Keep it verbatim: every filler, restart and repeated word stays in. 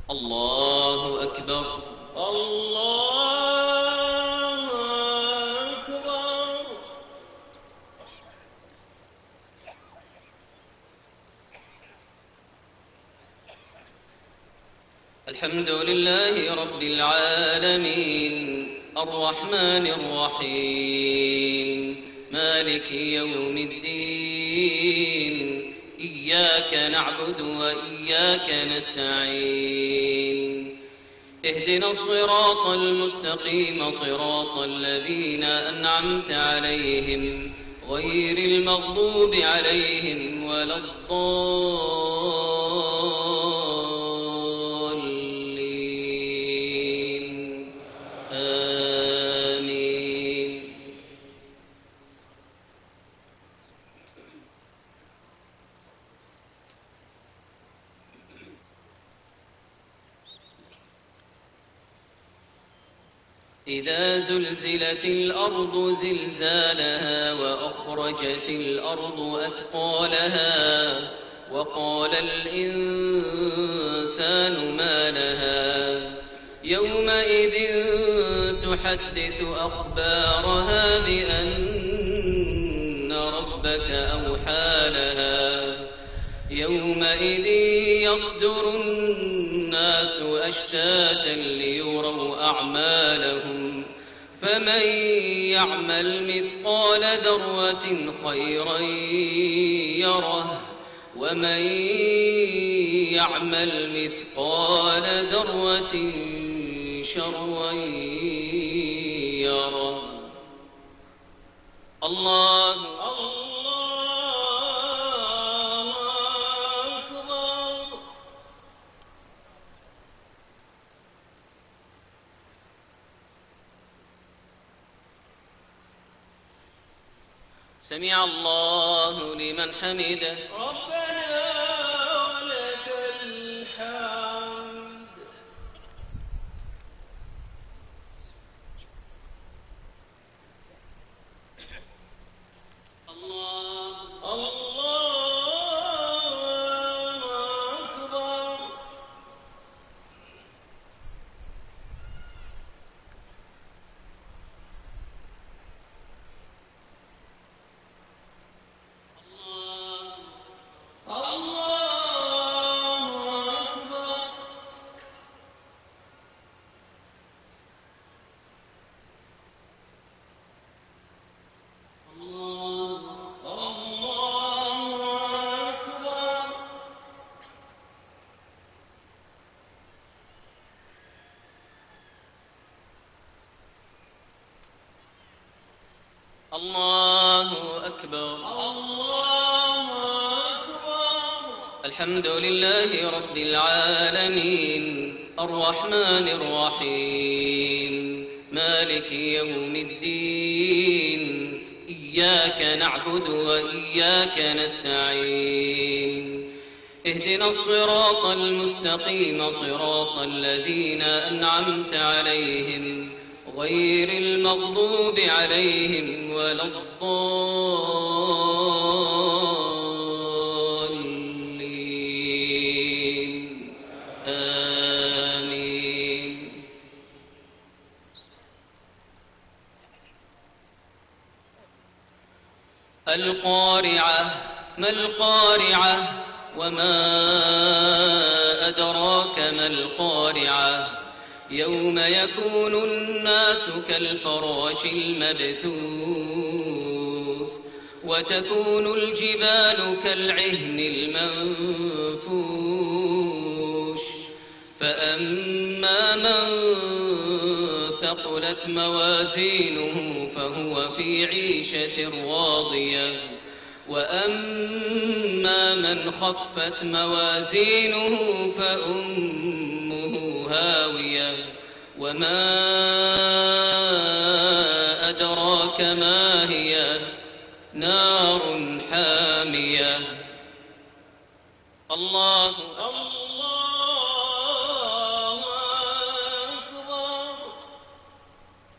الله أكبر. الله أكبر. الحمد لله رب العالمين الرحمن الرحيم مالك يوم الدين إياك نعبد وإياك نستعين اهدنا الصراط المستقيم صراط الذين أنعمت عليهم غير المغضوب عليهم ولا الضالين آمين. إذا زلزلت الأرض زلزالها وأخرجت الأرض أثقالها وقال الإنسان ما لها يومئذ تحدث أخبارها بأن ربك أوحى لها يومئذ يصدر الناس أشتاتا ليروا أعمالهم فمن يعمل مثقال ذرة خيرا يره ومن يعمل مثقال ذرة شرا يره. الله سمع الله لمن حمده. ربنا ولك الحمد. الله الله أكبر. الله أكبر. الله أكبر. الحمد لله رب العالمين الرحمن الرحيم مالك يوم الدين إياك نعبد وإياك نستعين اهدنا الصراط المستقيم صراط الذين أنعمت عليهم غير المغضوب عليهم ولا الضالين آمين. القارعة ما القارعة وما أدراك ما القارعة يوم يكون الناس كالفراش المبثوث وتكون الجبال كالعهن المنفوش فأما من ثقلت موازينه فهو في عيشة راضية وأما من خفت موازينه فأمه هاوية وما أدراك ما هي نار حامية. الله